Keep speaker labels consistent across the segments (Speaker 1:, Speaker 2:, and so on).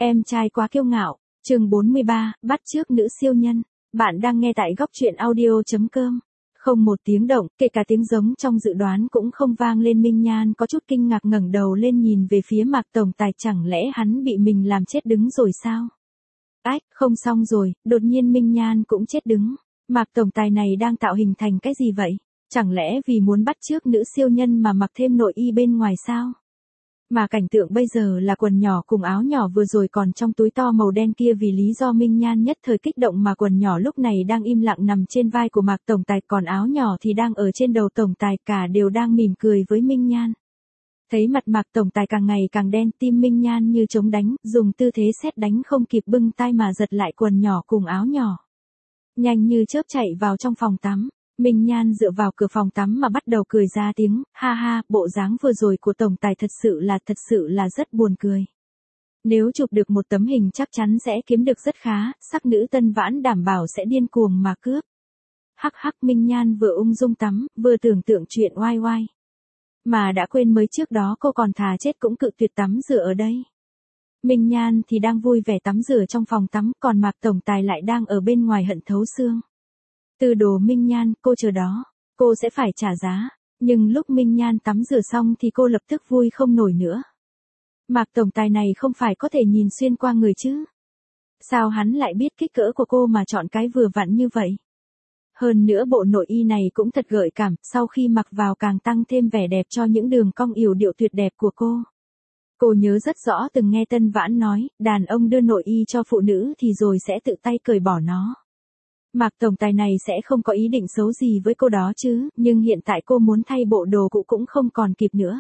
Speaker 1: Em trai quá kiêu ngạo, chương 43, bắt chước nữ siêu nhân. Bạn đang nghe tại góc truyện audio.com. Không một tiếng động, kể cả tiếng giống trong dự đoán cũng không vang lên. Minh Nhan có chút kinh ngạc ngẩng đầu lên nhìn về phía Mạc Tổng Tài, chẳng lẽ hắn bị mình làm chết đứng rồi sao? Ách, không xong rồi, đột nhiên Minh Nhan cũng chết đứng. Mạc Tổng Tài này đang tạo hình thành cái gì vậy? Chẳng lẽ vì muốn bắt chước nữ siêu nhân mà mặc thêm nội y bên ngoài sao? Mà cảnh tượng bây giờ là quần nhỏ cùng áo nhỏ vừa rồi còn trong túi to màu đen kia, vì lý do Minh Nhan nhất thời kích động mà quần nhỏ lúc này đang im lặng nằm trên vai của Mạc Tổng Tài, còn áo nhỏ thì đang ở trên đầu Tổng Tài, cả đều đang mỉm cười với Minh Nhan. Thấy mặt Mạc Tổng Tài càng ngày càng đen, tim Minh Nhan như trống đánh, dùng tư thế sét đánh không kịp bưng tay mà giật lại quần nhỏ cùng áo nhỏ. Nhanh như chớp chạy vào trong phòng tắm. Minh Nhan dựa vào cửa phòng tắm mà bắt đầu cười ra tiếng, ha ha, bộ dáng vừa rồi của Tổng Tài thật sự là rất buồn cười. Nếu chụp được một tấm hình chắc chắn sẽ kiếm được rất khá, sắc nữ Tân Vãn đảm bảo sẽ điên cuồng mà cướp. Hắc hắc, Minh Nhan vừa ung dung tắm, vừa tưởng tượng chuyện oai oai. Mà đã quên mới trước đó cô còn thà chết cũng cự tuyệt tắm rửa ở đây. Minh Nhan thì đang vui vẻ tắm rửa trong phòng tắm, còn Mạc Tổng Tài lại đang ở bên ngoài hận thấu xương. Từ đồ Minh Nhan, cô chờ đó, cô sẽ phải trả giá. Nhưng lúc Minh Nhan tắm rửa xong thì cô lập tức vui không nổi nữa. Mạc Tổng Tài này không phải có thể nhìn xuyên qua người chứ? Sao hắn lại biết kích cỡ của cô mà chọn cái vừa vặn như vậy? Hơn nữa bộ nội y này cũng thật gợi cảm, sau khi mặc vào càng tăng thêm vẻ đẹp cho những đường cong yểu điệu tuyệt đẹp của cô. Cô nhớ rất rõ từng nghe Tân Vãn nói, đàn ông đưa nội y cho phụ nữ thì rồi sẽ tự tay cởi bỏ nó. Mạc Tổng Tài này sẽ không có ý định xấu gì với cô đó chứ, nhưng hiện tại cô muốn thay bộ đồ cũ cũng không còn kịp nữa.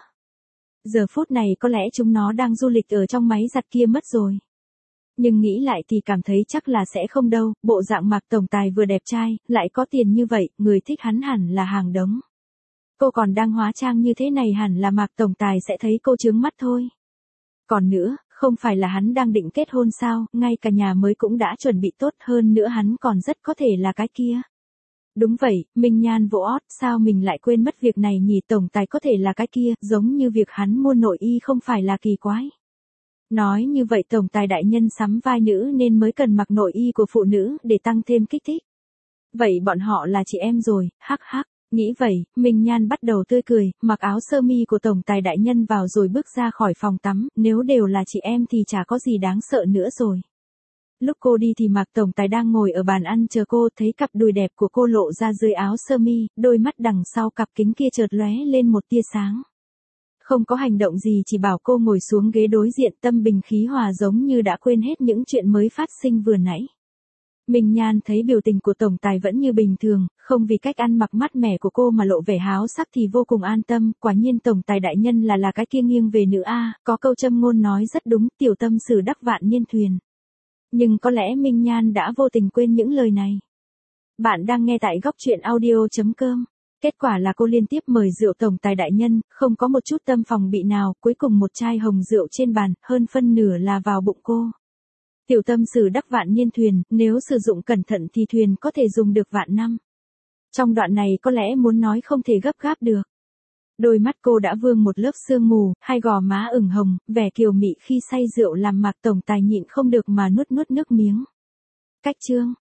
Speaker 1: Giờ phút này có lẽ chúng nó đang du lịch ở trong máy giặt kia mất rồi. Nhưng nghĩ lại thì cảm thấy chắc là sẽ không đâu, bộ dạng Mạc Tổng Tài vừa đẹp trai, lại có tiền như vậy, người thích hắn hẳn là hàng đống. Cô còn đang hóa trang như thế này hẳn là Mạc Tổng Tài sẽ thấy cô chướng mắt thôi. Còn nữa, không phải là hắn đang định kết hôn sao, ngay cả nhà mới cũng đã chuẩn bị tốt, hơn nữa hắn còn rất có thể là cái kia. Đúng vậy, Minh Nhan vỗ ót, sao mình lại quên mất việc này nhỉ, Tổng Tài có thể là cái kia, giống như việc hắn mua nội y không phải là kỳ quái. Nói như vậy Tổng Tài đại nhân sắm vai nữ nên mới cần mặc nội y của phụ nữ để tăng thêm kích thích. Vậy bọn họ là chị em rồi, hắc hắc. Nghĩ vậy, Minh Nhan bắt đầu tươi cười, mặc áo sơ mi của Tổng Tài đại nhân vào rồi bước ra khỏi phòng tắm, nếu đều là chị em thì chả có gì đáng sợ nữa rồi. Lúc cô đi thì Mạc Tổng Tài đang ngồi ở bàn ăn chờ cô, thấy cặp đùi đẹp của cô lộ ra dưới áo sơ mi, đôi mắt đằng sau cặp kính kia chợt lóe lên một tia sáng. Không có hành động gì, chỉ bảo cô ngồi xuống ghế đối diện, tâm bình khí hòa giống như đã quên hết những chuyện mới phát sinh vừa nãy. Minh Nhan thấy biểu tình của Tổng Tài vẫn như bình thường, không vì cách ăn mặc mát mẻ của cô mà lộ vẻ háo sắc thì vô cùng an tâm, quả nhiên Tổng Tài đại nhân là cái kia nghiêng về nữ a, có câu châm ngôn nói rất đúng, tiểu tâm sử đắc vạn niên thuyền. Nhưng có lẽ Minh Nhan đã vô tình quên những lời này. Bạn đang nghe tại góc truyện audio.com. Kết quả là cô liên tiếp mời rượu Tổng Tài đại nhân, không có một chút tâm phòng bị nào, cuối cùng một chai hồng rượu trên bàn, hơn phân nửa là vào bụng cô. Tiểu tâm sử đắc vạn niên thuyền, nếu sử dụng cẩn thận thì thuyền có thể dùng được vạn năm. Trong đoạn này có lẽ muốn nói không thể gấp gáp được. Đôi mắt cô đã vương một lớp sương mù, hai gò má ửng hồng, vẻ kiều mị khi say rượu làm Mạc Tổng Tài nhịn không được mà nuốt nước miếng. Cách chương.